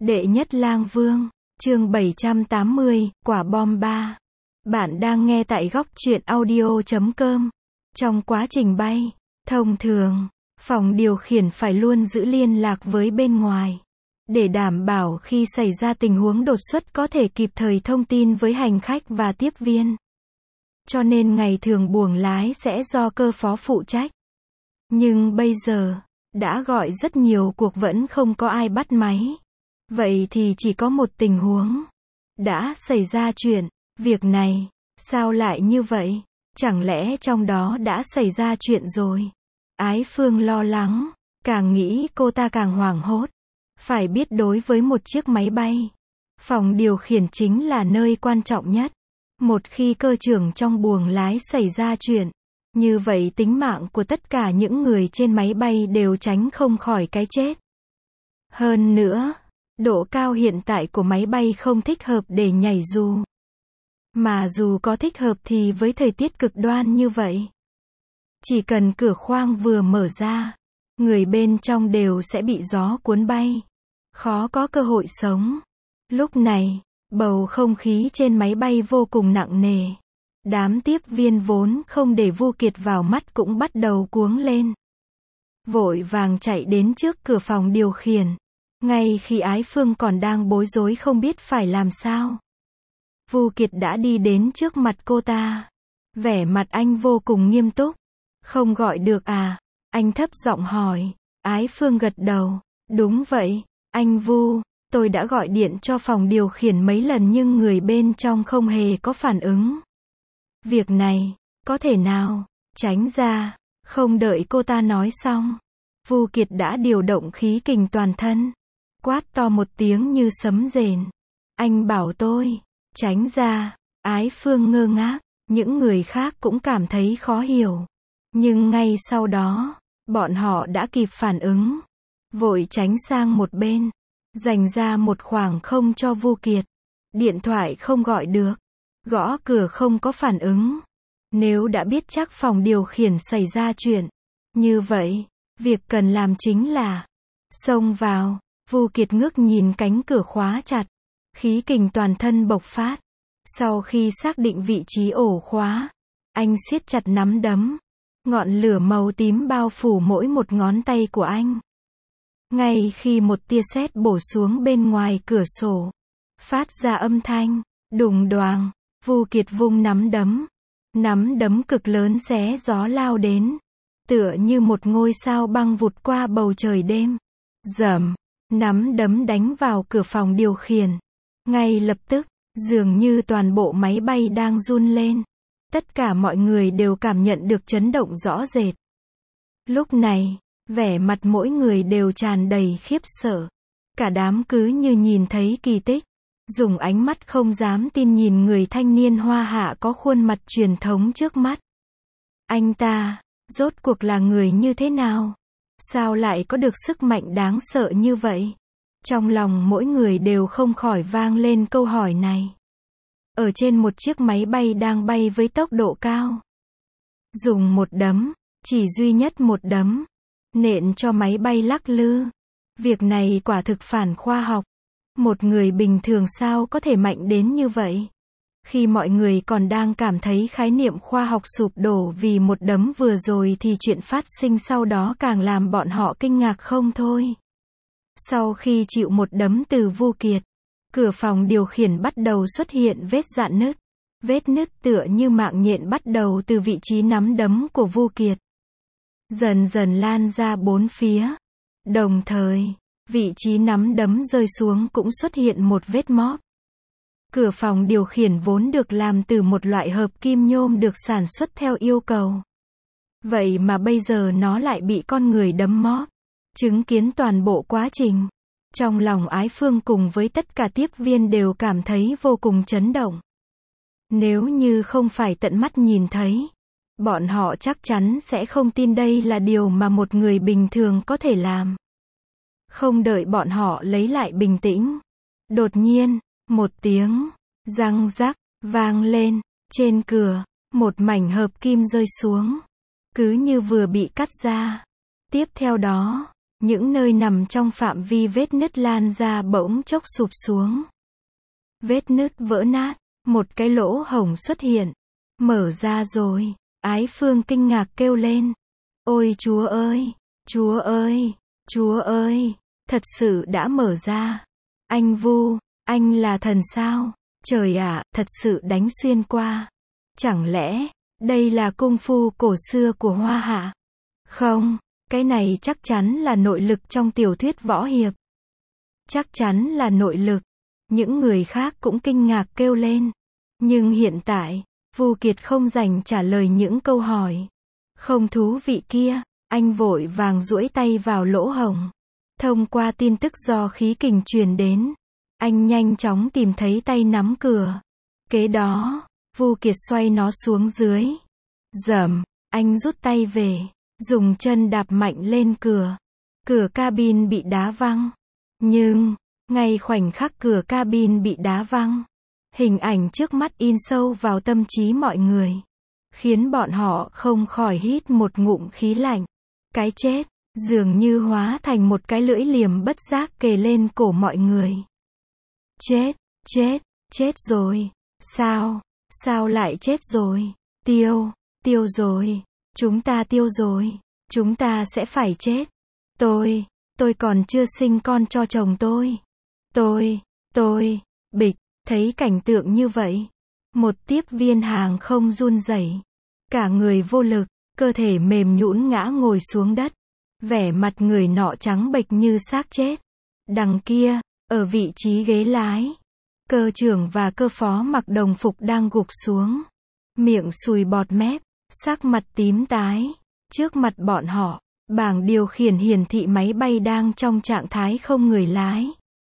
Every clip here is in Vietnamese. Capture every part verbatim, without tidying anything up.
Đệ nhất lang vương, chương bảy trăm tám mươi, quả bom ba. Bạn đang nghe tại góc truyện audio chấm com. Trong quá trình bay, thông thường, phòng điều khiển phải luôn giữ liên lạc với bên ngoài, để đảm bảo khi xảy ra tình huống đột xuất có thể kịp thời thông tin với hành khách và tiếp viên. Cho nên ngày thường buồng lái sẽ do cơ phó phụ trách. Nhưng bây giờ, đã gọi rất nhiều cuộc vẫn không có ai bắt máy. Vậy thì chỉ có một tình huống. Đã xảy ra chuyện, việc này, sao lại như vậy? Chẳng lẽ trong đó đã xảy ra chuyện rồi? Ái Phương lo lắng, càng nghĩ cô ta càng hoảng hốt. Phải biết đối với một chiếc máy bay, phòng điều khiển chính là nơi quan trọng nhất. Một khi cơ trưởng trong buồng lái xảy ra chuyện, như vậy tính mạng của tất cả những người trên máy bay đều tránh không khỏi cái chết. Hơn nữa, độ cao hiện tại của máy bay không thích hợp để nhảy dù. Mà dù có thích hợp thì với thời tiết cực đoan như vậy, chỉ cần cửa khoang vừa mở ra, người bên trong đều sẽ bị gió cuốn bay, khó có cơ hội sống. Lúc này, bầu không khí trên máy bay vô cùng nặng nề. Đám tiếp viên vốn không để Vu Kiệt vào mắt cũng bắt đầu cuống lên. Vội vàng chạy đến trước cửa phòng điều khiển. Ngay khi Ái Phương còn đang bối rối không biết phải làm sao, Vu Kiệt đã đi đến trước mặt cô ta. Vẻ mặt anh vô cùng nghiêm túc. Không gọi được à? Anh thấp giọng hỏi. Ái Phương gật đầu. Đúng vậy, anh Vu, tôi đã gọi điện cho phòng điều khiển mấy lần nhưng người bên trong không hề có phản ứng. Việc này, có thể nào, tránh ra. Không đợi cô ta nói xong, Vu Kiệt đã điều động khí kình toàn thân. Quát to một tiếng như sấm rền. Anh bảo tôi, tránh ra. Ái Phương ngơ ngác, những người khác cũng cảm thấy khó hiểu. Nhưng ngay sau đó, bọn họ đã kịp phản ứng. Vội tránh sang một bên, dành ra một khoảng không cho Vu Kiệt. Điện thoại không gọi được, gõ cửa không có phản ứng. Nếu đã biết chắc phòng điều khiển xảy ra chuyện, như vậy, việc cần làm chính là xông vào. Vu Kiệt ngước nhìn cánh cửa khóa chặt, khí kình toàn thân bộc phát. Sau khi xác định vị trí ổ khóa, anh siết chặt nắm đấm. Ngọn lửa màu tím bao phủ mỗi một ngón tay của anh. Ngay khi một tia sét bổ xuống bên ngoài cửa sổ, phát ra âm thanh đùng đoàng, Vu Kiệt vung nắm đấm. Nắm đấm cực lớn xé gió lao đến, tựa như một ngôi sao băng vụt qua bầu trời đêm. Rầm, nắm đấm đánh vào cửa phòng điều khiển. Ngay lập tức, dường như toàn bộ máy bay đang run lên. Tất cả mọi người đều cảm nhận được chấn động rõ rệt. Lúc này, vẻ mặt mỗi người đều tràn đầy khiếp sợ. Cả đám cứ như nhìn thấy kỳ tích. Dùng ánh mắt không dám tin nhìn người thanh niên Hoa Hạ có khuôn mặt truyền thống trước mắt. Anh ta, rốt cuộc là người như thế nào? Sao lại có được sức mạnh đáng sợ như vậy? Trong lòng mỗi người đều không khỏi vang lên câu hỏi này. Ở trên một chiếc máy bay đang bay với tốc độ cao, dùng một đấm, chỉ duy nhất một đấm, nện cho máy bay lắc lư. Việc này quả thực phản khoa học. Một người bình thường sao có thể mạnh đến như vậy? Khi mọi người còn đang cảm thấy khái niệm khoa học sụp đổ vì một đấm vừa rồi thì chuyện phát sinh sau đó càng làm bọn họ kinh ngạc không thôi. Sau khi chịu một đấm từ Vu Kiệt, cửa phòng điều khiển bắt đầu xuất hiện vết rạn nứt. Vết nứt tựa như mạng nhện bắt đầu từ vị trí nắm đấm của Vu Kiệt, dần dần lan ra bốn phía. Đồng thời, vị trí nắm đấm rơi xuống cũng xuất hiện một vết móp. Cửa phòng điều khiển vốn được làm từ một loại hợp kim nhôm được sản xuất theo yêu cầu. Vậy mà bây giờ nó lại bị con người đấm móp. Chứng kiến toàn bộ quá trình, trong lòng Ái Phương cùng với tất cả tiếp viên đều cảm thấy vô cùng chấn động. Nếu như không phải tận mắt nhìn thấy, bọn họ chắc chắn sẽ không tin đây là điều mà một người bình thường có thể làm. Không đợi bọn họ lấy lại bình tĩnh, đột nhiên, một tiếng răng rắc vang lên. Trên cửa, một mảnh hợp kim rơi xuống, cứ như vừa bị cắt ra. Tiếp theo đó, Những nơi nằm trong phạm vi vết nứt lan ra bỗng chốc sụp xuống. Vết nứt vỡ nát, một cái lỗ hổng xuất hiện. Mở ra rồi, Ái Phương kinh ngạc kêu lên. Ôi Chúa ơi, Chúa ơi, Chúa ơi, thật sự đã mở ra. Anh Vu, anh là thần sao? Trời ạ, thật sự đánh xuyên qua. Chẳng lẽ, đây là cung phu cổ xưa của Hoa Hạ? Không, cái này chắc chắn là nội lực trong tiểu thuyết võ hiệp. Chắc chắn là nội lực. Những người khác cũng kinh ngạc kêu lên. Nhưng hiện tại, Vu Kiệt không dành trả lời những câu hỏi không thú vị kia, anh vội vàng duỗi tay vào lỗ hổng. Thông qua tin tức do khí kình truyền đến, anh nhanh chóng tìm thấy tay nắm cửa. Kế đó, Vu Kiệt xoay nó xuống dưới. Dầm, anh rút tay về, dùng chân đạp mạnh lên cửa. Cửa cabin bị đá văng. Nhưng, ngay khoảnh khắc cửa cabin bị đá văng, hình ảnh trước mắt in sâu vào tâm trí mọi người, khiến bọn họ không khỏi hít một ngụm khí lạnh. Cái chết, dường như hóa thành một cái lưỡi liềm bất giác kề lên cổ mọi người. Chết, chết, chết rồi. Sao, sao lại chết rồi? Tiêu, tiêu rồi. Chúng ta tiêu rồi. Chúng ta sẽ phải chết. Tôi, tôi còn chưa sinh con cho chồng tôi. Tôi, tôi, bịch, thấy cảnh tượng như vậy. Một tiếp viên hàng không run rẩy, cả người vô lực, cơ thể mềm nhũn ngã ngồi xuống đất. Vẻ mặt người nọ trắng bệch như xác chết. Đằng kia, ở vị trí ghế lái, cơ trưởng và cơ phó mặc đồng phục đang gục xuống. Miệng sùi bọt mép, sắc mặt tím tái. Trước mặt bọn họ, bảng điều khiển hiển thị máy bay đang trong trạng thái không người lái.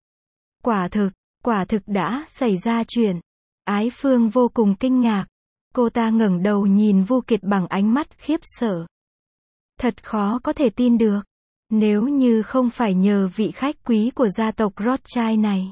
Quả thực, quả thực đã xảy ra chuyện. Ái Phương vô cùng kinh ngạc. Cô ta ngẩng đầu nhìn Vu Kiệt bằng ánh mắt khiếp sợ. Thật khó có thể tin được. Nếu như không phải nhờ vị khách quý của gia tộc Rothschild này,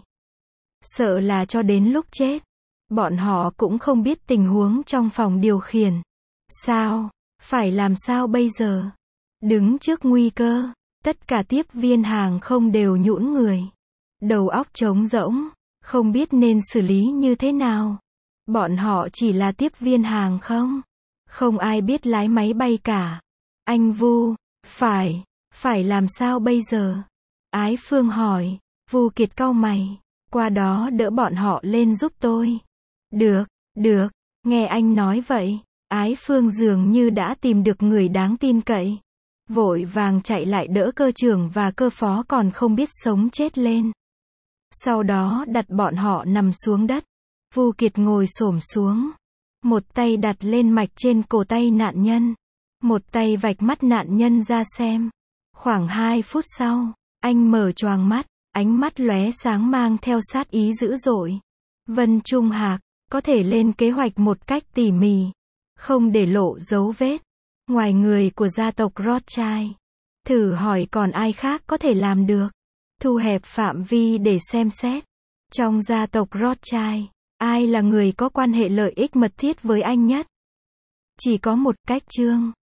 sợ là cho đến lúc chết, bọn họ cũng không biết tình huống trong phòng điều khiển. Sao? Phải làm sao bây giờ? Đứng trước nguy cơ, tất cả tiếp viên hàng không đều nhũn người. Đầu óc trống rỗng, không biết nên xử lý như thế nào. Bọn họ chỉ là tiếp viên hàng không. Không ai biết lái máy bay cả. Anh Vu, phải, phải làm sao bây giờ? Ái Phương hỏi. Vu Kiệt cau mày. Qua đó đỡ bọn họ lên giúp tôi. Được, được, nghe anh nói vậy. Ái Phương dường như đã tìm được người đáng tin cậy. Vội vàng chạy lại đỡ cơ trưởng và cơ phó còn không biết sống chết lên. Sau đó đặt bọn họ nằm xuống đất. Vu Kiệt ngồi xổm xuống. Một tay đặt lên mạch trên cổ tay nạn nhân. Một tay vạch mắt nạn nhân ra xem. Khoảng hai phút sau, anh mở choàng mắt, ánh mắt lóe sáng mang theo sát ý dữ dội. Vân Trung Hạc, có thể lên kế hoạch một cách tỉ mỉ, không để lộ dấu vết. Ngoài người của gia tộc Rothschild, thử hỏi còn ai khác có thể làm được. Thu hẹp phạm vi để xem xét. Trong gia tộc Rothschild, ai là người có quan hệ lợi ích mật thiết với anh nhất? Chỉ có một cách Trương.